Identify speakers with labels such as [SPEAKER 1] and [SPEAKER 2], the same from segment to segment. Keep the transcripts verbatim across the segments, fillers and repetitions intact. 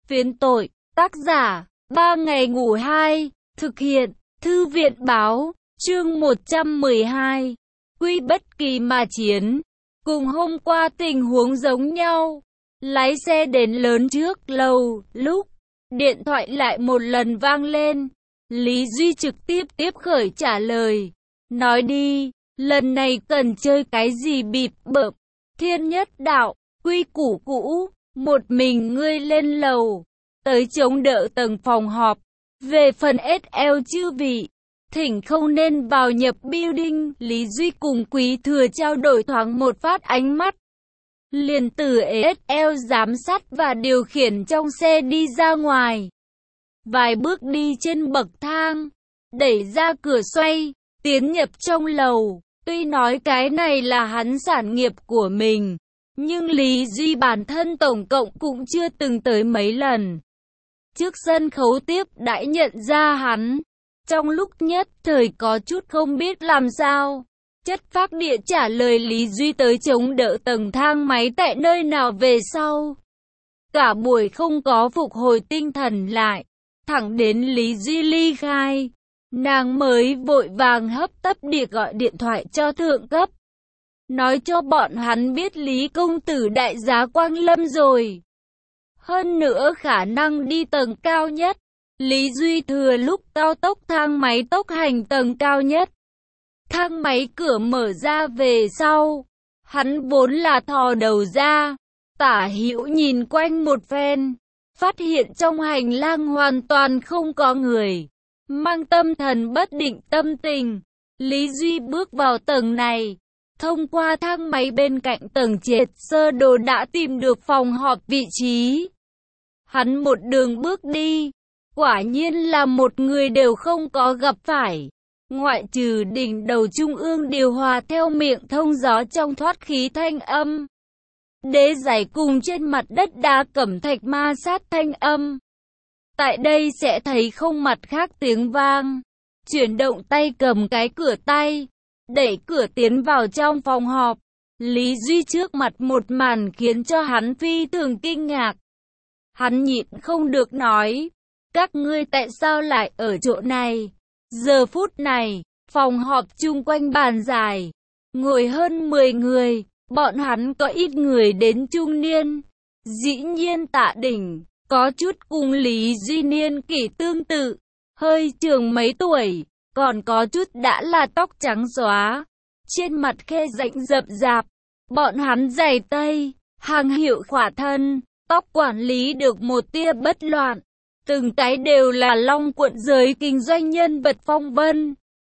[SPEAKER 1] Phiến tội, tác giả, ba ngày ngủ hai, thực hiện, thư viện báo, chương một trăm mười hai, quy bất kỳ mà chiến. Cùng hôm qua tình huống giống nhau, lái xe đến lớn trước lầu, lúc điện thoại lại một lần vang lên, Lý Duy trực tiếp tiếp khởi trả lời, nói đi, lần này cần chơi cái gì bịp bợm, thiên nhất đạo, quy củ cũ, một mình ngươi lên lầu, tới chống đỡ tầng phòng họp, về phần ét lờ chư vị, thỉnh không nên vào nhập building. Lý Duy cùng Quý Thừa trao đổi thoáng một phát ánh mắt, liền từ ét lờ giám sát và điều khiển trong xe đi ra ngoài. Vài bước đi trên bậc thang, đẩy ra cửa xoay, tiến nhập trong lầu. Tuy nói cái này là hắn sản nghiệp của mình, nhưng Lý Duy bản thân tổng cộng cũng chưa từng tới mấy lần. Trước sân khấu tiếp đãi nhận ra hắn, trong lúc nhất thời có chút không biết làm sao. Chất phác địa trả lời Lý Duy tới chống đỡ tầng thang máy tại nơi nào về sau. Cả buổi không có phục hồi tinh thần lại, thẳng đến Lý Duy ly khai, nàng mới vội vàng hấp tấp địa gọi điện thoại cho thượng cấp, nói cho bọn hắn biết Lý công tử đại giá Quang Lâm rồi. Hơn nữa khả năng đi tầng cao nhất. Lý Duy thừa lúc cao tốc thang máy tốc hành tầng cao nhất. Thang máy cửa mở ra về sau, hắn vốn là thò đầu ra, tả hữu nhìn quanh một phen, phát hiện trong hành lang hoàn toàn không có người. Mang tâm thần bất định tâm tình, Lý Duy bước vào tầng này. Thông qua thang máy bên cạnh tầng trệt sơ đồ đã tìm được phòng họp vị trí. Hắn một đường bước đi, quả nhiên là một người đều không có gặp phải. Ngoại trừ đỉnh đầu trung ương điều hòa theo miệng thông gió trong thoát khí thanh âm. Đế giày cùng trên mặt đất đá cẩm thạch ma sát thanh âm. Tại đây sẽ thấy không mặt khác tiếng vang. Chuyển động tay cầm cái cửa tay, đẩy cửa tiến vào trong phòng họp. Lý Duy trước mặt một màn khiến cho hắn phi thường kinh ngạc. Hắn nhịn không được nói, các ngươi tại sao lại ở chỗ này? Giờ phút này, phòng họp chung quanh bàn dài, ngồi hơn mười người, bọn hắn có ít người đến trung niên. Dĩ nhiên Tạ Đỉnh, có chút cùng Lý Duy niên kỷ tương tự, hơi trường mấy tuổi, còn có chút đã là tóc trắng xóa, trên mặt khe rãnh rậm rạp. Bọn hắn giày tây, hàng hiệu khỏa thân, tóc quản lý được một tia bất loạn. Từng cái đều là long quận giới kinh doanh nhân vật phong vân.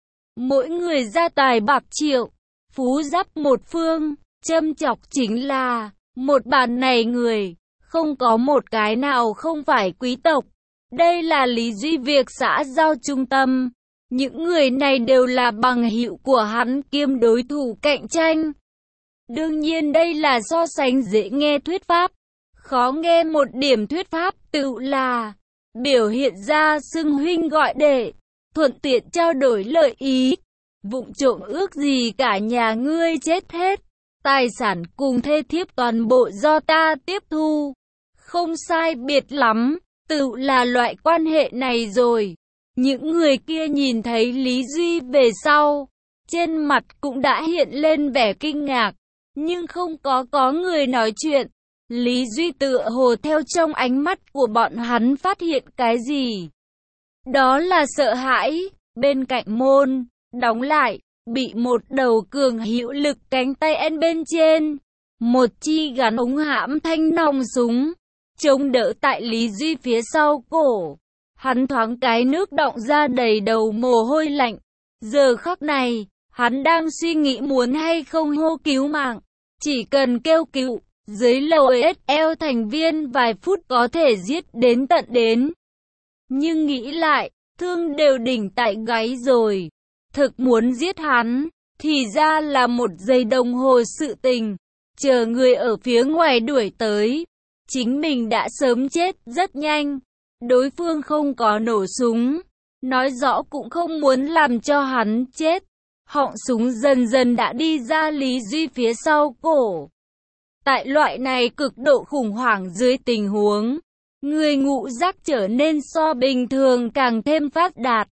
[SPEAKER 1] Mỗi người gia tài bạc triệu, phú giáp một phương. Châm chọc chính là, một bàn này người, không có một cái nào không phải quý tộc. Đây là Lý Duy việc xã giao trung tâm. Những người này đều là bằng hữu của hắn kiêm đối thủ cạnh tranh. Đương nhiên đây là so sánh dễ nghe thuyết pháp. Khó nghe một điểm thuyết pháp tự là biểu hiện ra xưng huynh gọi đệ, thuận tiện trao đổi lợi ý. Vụng trộm ước gì cả nhà ngươi chết hết, tài sản cùng thê thiếp toàn bộ do ta tiếp thu. Không sai biệt lắm, tự là loại quan hệ này rồi. Những người kia nhìn thấy Lý Duy về sau, trên mặt cũng đã hiện lên vẻ kinh ngạc, nhưng không có có người nói chuyện. Lý Duy tựa hồ theo trong ánh mắt của bọn hắn phát hiện cái gì. Đó là sợ hãi. Bên cạnh môn, đóng lại, bị một đầu cường hữu lực cánh tay en bên trên. Một chi gắn ống hãm thanh nòng súng, chống đỡ tại Lý Duy phía sau cổ. Hắn thoáng cái nước đọng ra đầy đầu mồ hôi lạnh. Giờ khắc này, hắn đang suy nghĩ muốn hay không hô cứu mạng. Chỉ cần kêu cứu, dưới lầu ét lờ thành viên vài phút có thể giết đến tận đến. Nhưng nghĩ lại, thương đều đỉnh tại gáy rồi. Thực muốn giết hắn, thì ra là một giây đồng hồ sự tình. Chờ người ở phía ngoài đuổi tới, chính mình đã sớm chết rất nhanh. Đối phương không có nổ súng, nói rõ cũng không muốn làm cho hắn chết. Họng súng dần dần đã đi ra Lý Duy phía sau cổ. Tại loại này cực độ khủng hoảng dưới tình huống, người ngũ giác trở nên so bình thường càng thêm phát đạt.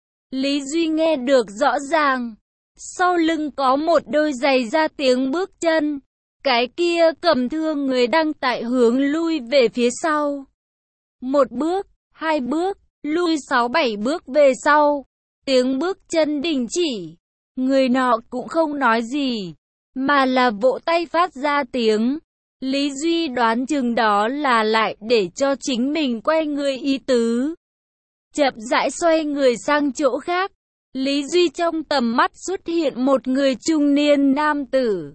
[SPEAKER 1] Lý Duy nghe được rõ ràng, sau lưng có một đôi giày ra tiếng bước chân, cái kia cầm thương người đang tại hướng lui về phía sau. Một bước, hai bước, lui sáu bảy bước về sau, tiếng bước chân đình chỉ, người nọ cũng không nói gì, mà là vỗ tay phát ra tiếng. Lý Duy đoán chừng đó là lại để cho chính mình quay người ý tứ. Chậm rãi xoay người sang chỗ khác, Lý Duy trong tầm mắt xuất hiện một người trung niên nam tử.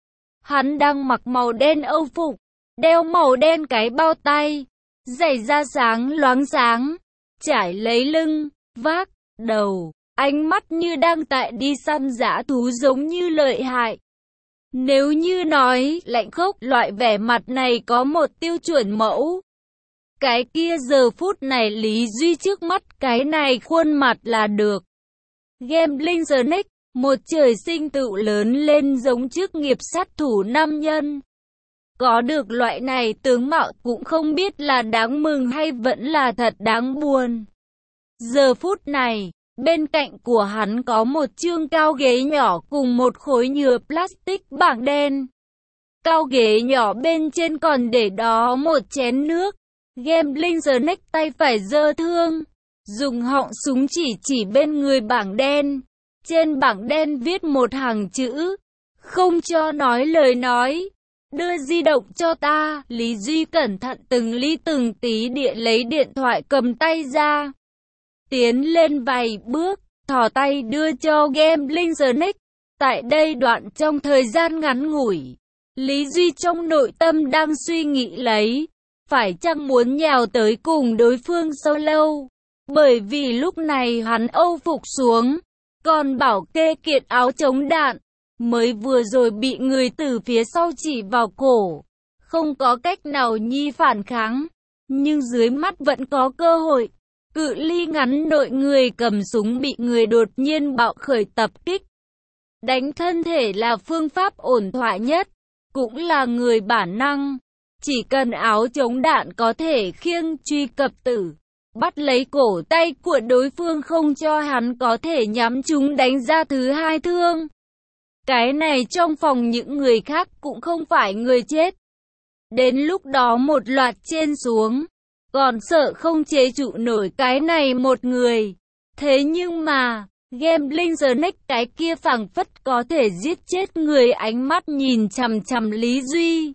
[SPEAKER 1] Hắn đang mặc màu đen âu phục, đeo màu đen cái bao tay, giày da sáng loáng sáng, trải lấy lưng, vác, đầu, ánh mắt như đang tại đi săn dã thú giống như lợi hại. Nếu như nói lạnh khốc, loại vẻ mặt này có một tiêu chuẩn mẫu. Cái kia giờ phút này Lý Duy trước mắt cái này khuôn mặt là được. Gambling Snake, một trời sinh tựu lớn lên giống chức nghiệp sát thủ nam nhân. Có được loại này tướng mạo cũng không biết là đáng mừng hay vẫn là thật đáng buồn. Giờ phút này, bên cạnh của hắn có một chương cao ghế nhỏ cùng một khối nhựa plastic bảng đen. Cao ghế nhỏ bên trên còn để đó một chén nước. Gambling Snake tay phải giơ thương, dùng họng súng chỉ chỉ bên người bảng đen. Trên bảng đen viết một hàng chữ, không cho nói lời nói. Đưa di động cho ta. Lý Duy cẩn thận từng ly từng tí địa lấy điện thoại cầm tay ra. Tiến lên vài bước, thò tay đưa cho Gambling Snake. Tại đây đoạn trong thời gian ngắn ngủi, Lý Duy trong nội tâm đang suy nghĩ lấy, phải chăng muốn nhào tới cùng đối phương solo. Bởi vì lúc này hắn âu phục xuống, còn bảo kê kiện áo chống đạn, mới vừa rồi bị người từ phía sau chỉ vào cổ, không có cách nào nhi phản kháng, nhưng dưới mắt vẫn có cơ hội. Cự ly ngắn nội người cầm súng bị người đột nhiên bạo khởi tập kích. Đánh thân thể là phương pháp ổn thỏa nhất, cũng là người bản năng. Chỉ cần áo chống đạn có thể khiêng truy cập tử, bắt lấy cổ tay của đối phương không cho hắn có thể nhắm chúng đánh ra thứ hai thương. Cái này trong phòng những người khác cũng không phải người chết. Đến lúc đó một loạt trên xuống, còn sợ không chế trụ nổi cái này một người. Thế nhưng mà, Gambling Snake cái kia phảng phất có thể giết chết người, ánh mắt nhìn chằm chằm Lý Duy.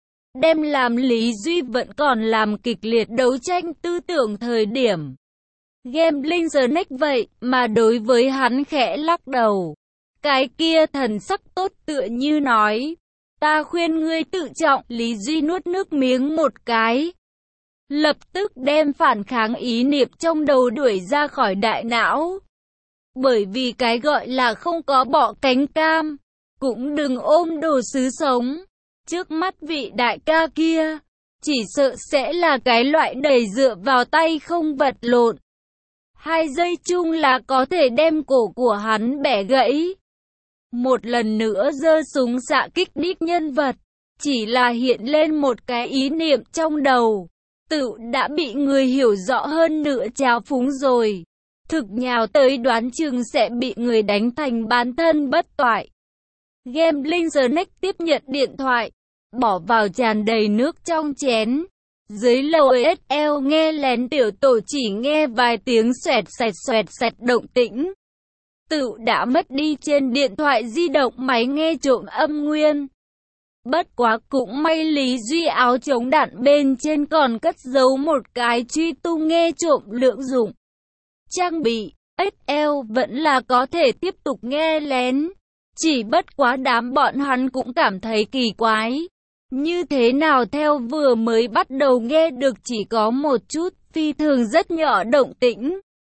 [SPEAKER 1] Đem làm Lý Duy vẫn còn làm kịch liệt đấu tranh tư tưởng thời điểm. Gambling Snake vậy mà đối với hắn khẽ lắc đầu. Cái kia thần sắc tốt tựa như nói, ta khuyên ngươi tự trọng. Lý Duy nuốt nước miếng một cái, lập tức đem phản kháng ý niệm trong đầu đuổi ra khỏi đại não. Bởi vì cái gọi là không có bọ cánh cam, cũng đừng ôm đồ sứ sống. Trước mắt vị đại ca kia, chỉ sợ sẽ là cái loại đầy dựa vào tay không vật lộn. Hai giây chung là có thể đem cổ của hắn bẻ gãy. Một lần nữa giơ súng xạ kích đích nhân vật, chỉ là hiện lên một cái ý niệm trong đầu, tự đã bị người hiểu rõ hơn nữa trào phúng rồi. Thực nhào tới đoán chừng sẽ bị người đánh thành bán thân bất toại. Gambling Snake tiếp nhận điện thoại, bỏ vào tràn đầy nước trong chén. Dưới lầu ét lờ nghe lén tiểu tổ chỉ nghe vài tiếng xoẹt xẹt xoẹt xẹt động tĩnh. Tự đã mất đi trên điện thoại di động máy nghe trộm âm nguyên. Bất quá cũng may Lý Duy áo chống đạn bên trên còn cất giấu một cái truy tung nghe trộm lượng dụng. Trang bị ét lờ vẫn là có thể tiếp tục nghe lén. Chỉ bất quá đám bọn hắn cũng cảm thấy kỳ quái. Như thế nào theo vừa mới bắt đầu nghe được chỉ có một chút, phi thường rất nhỏ động tĩnh.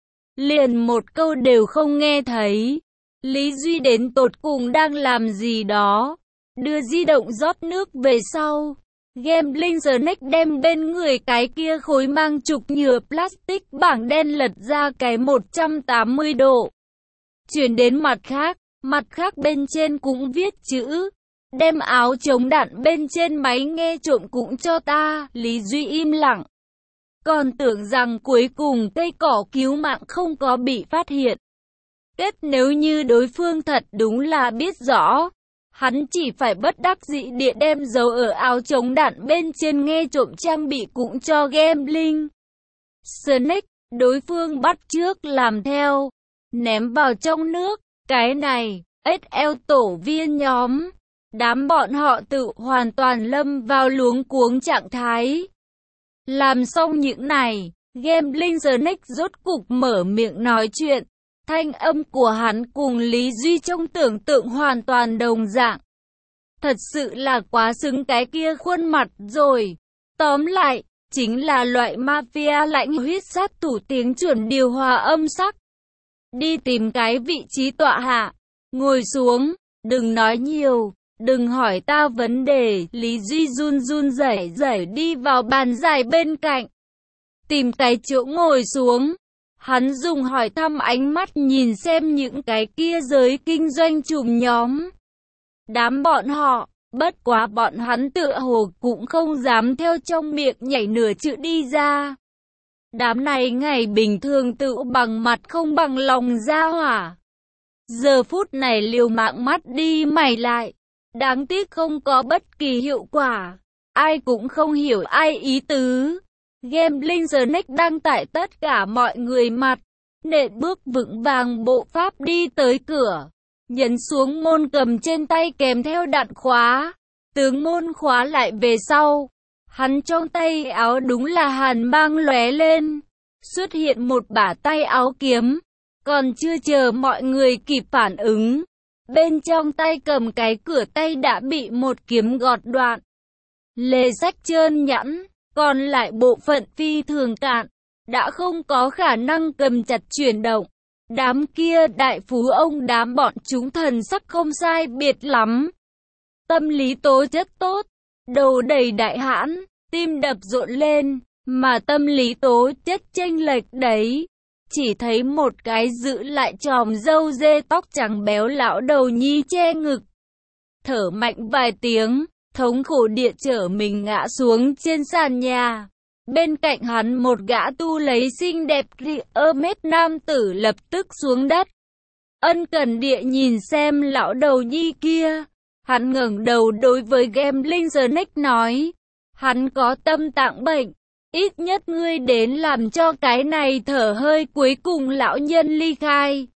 [SPEAKER 1] Liền một câu đều không nghe thấy. Lý Duy đến tột cùng đang làm gì đó. Đưa di động rót nước về sau. Gambling Snake đem bên người cái kia khối mang trục nhựa plastic bảng đen lật ra cái một trăm tám mươi độ. Chuyển đến mặt khác, mặt khác bên trên cũng viết chữ. Đem áo chống đạn bên trên máy nghe trộm cũng cho ta. Lý Duy im lặng. còn tưởng rằng cuối cùng cây cỏ cứu mạng không có bị phát hiện. Kết nếu như đối phương thật đúng là biết rõ, hắn chỉ phải bất đắc dĩ địa đem dấu ở áo chống đạn bên trên nghe trộm trang bị cũng cho Gambling. Snake, đối phương bắt chước làm theo, ném vào trong nước. Cái này, ét lờ tổ viên nhóm, đám bọn họ tự hoàn toàn lâm vào luống cuống trạng thái. Làm xong những này, Gambling Snake rốt cục mở miệng nói chuyện. Thanh âm của hắn cùng Lý Duy trong tưởng tượng hoàn toàn đồng dạng. Thật sự là quá xứng cái kia khuôn mặt rồi. Tóm lại, chính là loại mafia lãnh huyết sát thủ tiếng chuẩn điều hòa âm sắc. Đi tìm cái vị trí tọa hạ, ngồi xuống, đừng nói nhiều, đừng hỏi ta vấn đề. Lý Duy run run rẩy rẩy đi vào bàn dài bên cạnh, tìm cái chỗ ngồi xuống. Hắn dùng hỏi thăm ánh mắt nhìn xem những cái kia giới kinh doanh trùm nhóm. Đám bọn họ, bất quá bọn hắn tựa hồ cũng không dám theo trong miệng nhảy nửa chữ đi ra. Đám này ngày bình thường tự bằng mặt không bằng lòng ra hỏa. Giờ phút này liều mạng mắt đi mày lại. Đáng tiếc không có bất kỳ hiệu quả. Ai cũng không hiểu ai ý tứ. Gambling Snake đang tại tất cả mọi người mặt, nện bước vững vàng bộ pháp đi tới cửa, nhấn xuống môn cầm trên tay kèm theo đạn khóa, tướng môn khóa lại về sau. Hắn trong tay áo đúng là hàn mang lóe lên, xuất hiện một bả tay áo kiếm, còn chưa chờ mọi người kịp phản ứng, bên trong tay cầm cái cửa tay đã bị một kiếm gọt đoạn. Lề rách trơn nhẵn. Còn lại bộ phận phi thường cạn, đã không có khả năng cầm chặt chuyển động. Đám kia đại phú ông đám bọn chúng thần sắc không sai biệt lắm. Tâm lý tố chất tốt, đầu đầy đại hãn, tim đập rộn lên, mà tâm lý tố chất chênh lệch đấy. Chỉ thấy một cái giữ lại chòm râu dê tóc trắng béo lão đầu nhi che ngực. Thở mạnh vài tiếng. Thống khổ địa trở mình ngã xuống trên sàn nhà. Bên cạnh hắn một gã tu lấy xinh đẹp Hermes nam tử lập tức xuống đất. Ân cần địa nhìn xem lão đầu nhi kia. Hắn ngẩng đầu đối với Gambling Snake nói. Hắn có tâm tạng bệnh. Ít nhất ngươi đến làm cho cái này thở hơi cuối cùng lão nhân ly khai.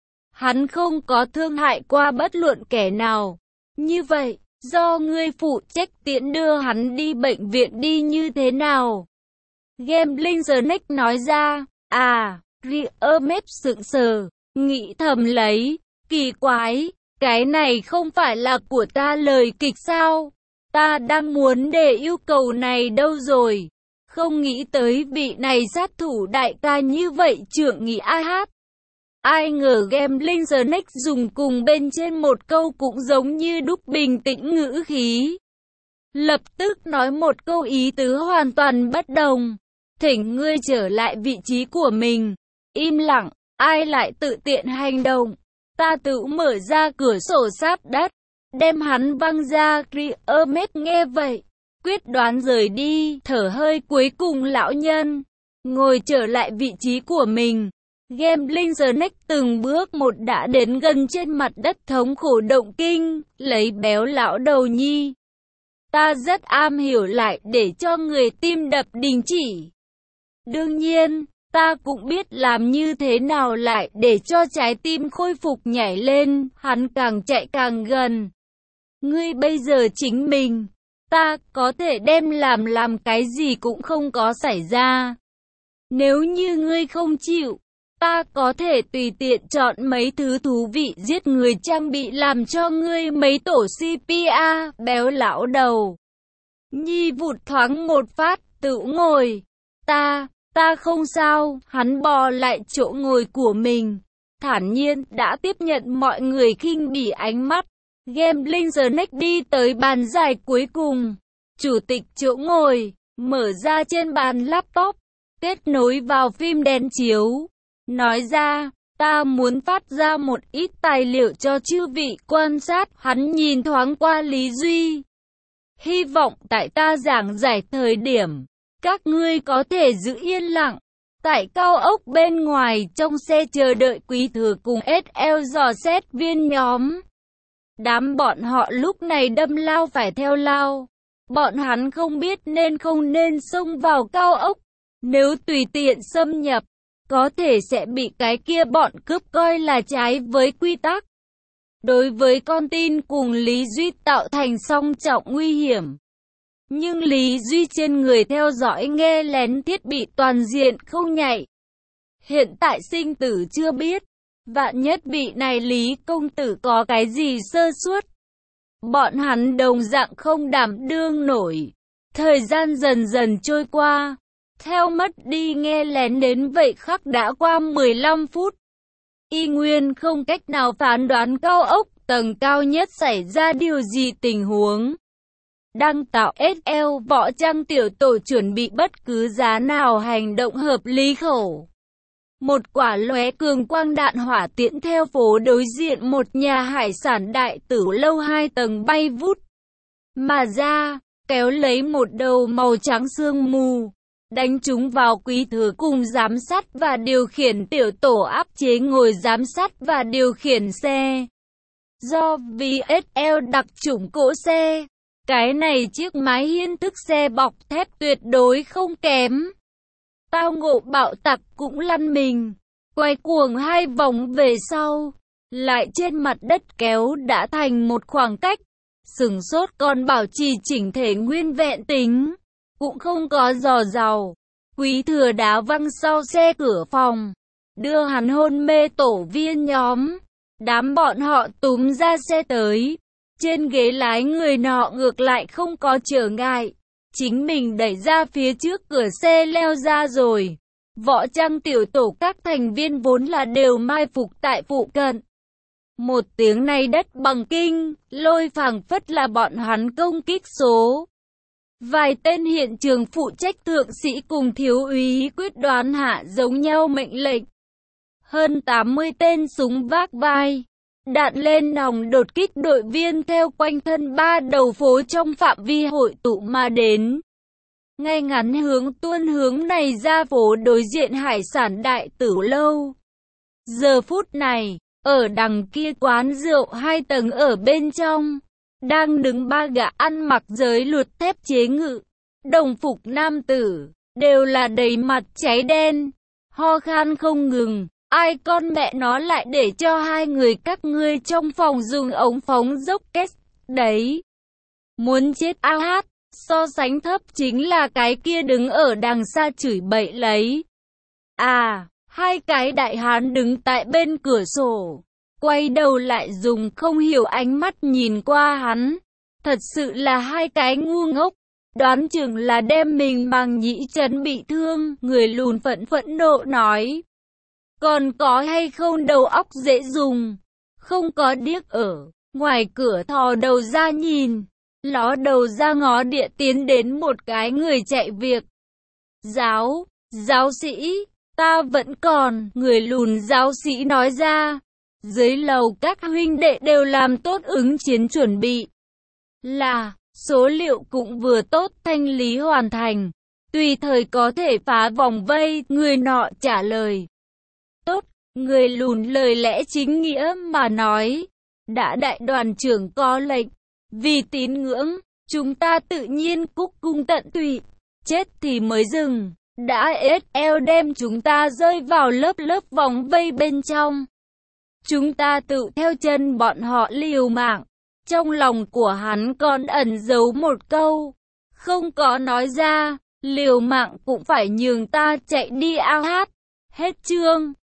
[SPEAKER 1] Hắn không có thương hại qua bất luận kẻ nào. Như vậy, do ngươi phụ trách tiễn đưa hắn đi bệnh viện đi như thế nào? Gambling Snake nói ra. À, Hermes sững sờ, nghĩ thầm lấy, kỳ quái, cái này không phải là của ta lời kịch sao? Ta đang muốn để yêu cầu này đâu rồi? Không nghĩ tới vị này sát thủ đại ca như vậy trưởng nghị a hát. Ai ngờ Gambling Snake dùng cùng bên trên một câu cũng giống như đúc bình tĩnh ngữ khí. Lập tức nói một câu ý tứ hoàn toàn bất đồng. Thỉnh ngươi trở lại vị trí của mình. Im lặng, ai lại tự tiện hành động. Ta tự mở ra cửa sổ sát đất, đem hắn văng ra. Hermes nghe vậy, quyết đoán rời đi, thở hơi cuối cùng lão nhân, ngồi trở lại vị trí của mình. Gambling Snake từng bước một đã đến gần trên mặt đất thống khổ động kinh, lấy béo lão đầu nhi. Ta rất am hiểu lại để cho người tim đập đình chỉ. Đương nhiên, ta cũng biết làm như thế nào lại để cho trái tim khôi phục nhảy lên, hắn càng chạy càng gần. Ngươi bây giờ chính mình, ta có thể đem làm làm cái gì cũng không có xảy ra. Nếu như ngươi không chịu, ta có thể tùy tiện chọn mấy thứ thú vị giết người trang bị làm cho ngươi mấy tổ xê pê a. Béo lão đầu nhi vụt thoáng một phát, tự ngồi. Ta, ta không sao. Hắn bò lại chỗ ngồi của mình, thản nhiên đã tiếp nhận mọi người khinh bỉ ánh mắt. Gambling Snake đi tới bàn dài cuối cùng, chủ tịch chỗ ngồi, mở ra trên bàn laptop, kết nối vào phim đen chiếu. Nói ra, ta muốn phát ra một ít tài liệu cho chư vị quan sát. Hắn nhìn thoáng qua Lý Duy. Hy vọng tại ta giảng giải thời điểm, Các ngươi có thể giữ yên lặng tại cao ốc bên ngoài trong xe chờ đợi Quý Thừa cùng ét lờ dò xét viên nhóm. Đám bọn họ lúc này đâm lao phải theo lao. Bọn hắn không biết nên không nên xông vào cao ốc. Nếu tùy tiện xâm nhập, có thể sẽ bị cái kia bọn cướp coi là trái với quy tắc. Đối với con tin cùng Lý Duy tạo thành song trọng nguy hiểm. Nhưng Lý Duy trên người theo dõi nghe lén thiết bị toàn diện không nhạy. Hiện tại sinh tử chưa biết. Vạn nhất vị này Lý công tử có cái gì sơ suất. Bọn hắn đồng dạng không đảm đương nổi. Thời gian dần dần trôi qua. Theo mất đi nghe lén đến vậy khắc đã qua mười lăm phút. Y nguyên không cách nào phán đoán cao ốc tầng cao nhất xảy ra điều gì tình huống. Đang tạo ét lờ võ trang tiểu tổ chuẩn bị bất cứ giá nào hành động hợp lý khẩu. Một quả lóe cường quang đạn hỏa tiễn theo phố đối diện một nhà hải sản đại tử lâu hai tầng bay vút mà ra, kéo lấy một đầu màu trắng sương mù, đánh chúng vào Quý Thừa cùng giám sát và điều khiển tiểu tổ áp chế ngồi giám sát và điều khiển xe. Do vì ét lờ đặc chủng cỗ xe, cái này chiếc mái hiên thức xe bọc thép tuyệt đối không kém. Tao ngộ bạo tặc cũng lăn mình, quay cuồng hai vòng về sau, lại trên mặt đất kéo đã thành một khoảng cách, sừng sốt còn bảo trì chỉnh thể nguyên vẹn tính, cũng không có dò dào. Quý Thừa đá văng sau xe cửa phòng, đưa hắn hôn mê tổ viên nhóm, đám bọn họ túm ra xe tới, trên ghế lái người nọ ngược lại không có trở ngại. Chính mình đẩy ra phía trước cửa xe leo ra rồi. Võ trang tiểu tổ các thành viên vốn là đều mai phục tại phụ cận. Một tiếng này đất bằng kinh, lôi phảng phất là bọn hắn công kích số. Vài tên hiện trường phụ trách thượng sĩ cùng thiếu úy quyết đoán hạ giống nhau mệnh lệnh. Hơn tám mươi tên súng vác vai, đạn lên nòng đột kích đội viên theo quanh thân ba đầu phố trong phạm vi hội tụ mà đến. Ngay ngắn hướng tuôn hướng này ra phố đối diện hải sản đại tử lâu. Giờ phút này, ở đằng kia quán rượu hai tầng ở bên trong, đang đứng ba gã ăn mặc giới luật thép chế ngự, đồng phục nam tử, đều là đầy mặt cháy đen, ho khan không ngừng. Ai con mẹ nó lại để cho hai người các ngươi trong phòng dùng ống phóng dốc kết đấy. Muốn chết a hát, so sánh thấp chính là cái kia đứng ở đằng xa chửi bậy lấy. À, hai cái đại hán đứng tại bên cửa sổ, quay đầu lại dùng không hiểu ánh mắt nhìn qua hắn. Thật sự là hai cái ngu ngốc, đoán chừng là đem mình bằng nhĩ chấn bị thương, người lùn phẫn phẫn nộ nói. Còn có hay không đầu óc dễ dùng, không có điếc ở, ngoài cửa thò đầu ra nhìn, ló đầu ra ngó địa tiến đến một cái người chạy việc. Giáo, giáo sĩ, ta vẫn còn, người lùn giáo sĩ nói ra, dưới lầu các huynh đệ đều làm tốt ứng chiến chuẩn bị. Là, số liệu cũng vừa tốt thanh lý hoàn thành, tùy thời có thể phá vòng vây, người nọ trả lời. Tốt, người lùn lời lẽ chính nghĩa mà nói. Đã đại đoàn trưởng có lệnh, vì tín ngưỡng, chúng ta tự nhiên cúc cung tận tụy, chết thì mới dừng. Đã ét lờ đem chúng ta rơi vào lớp lớp vòng vây bên trong. Chúng ta tự theo chân bọn họ liều mạng. Trong lòng của hắn còn ẩn giấu một câu, không có nói ra, liều mạng cũng phải nhường ta chạy đi a hát. Hết chương.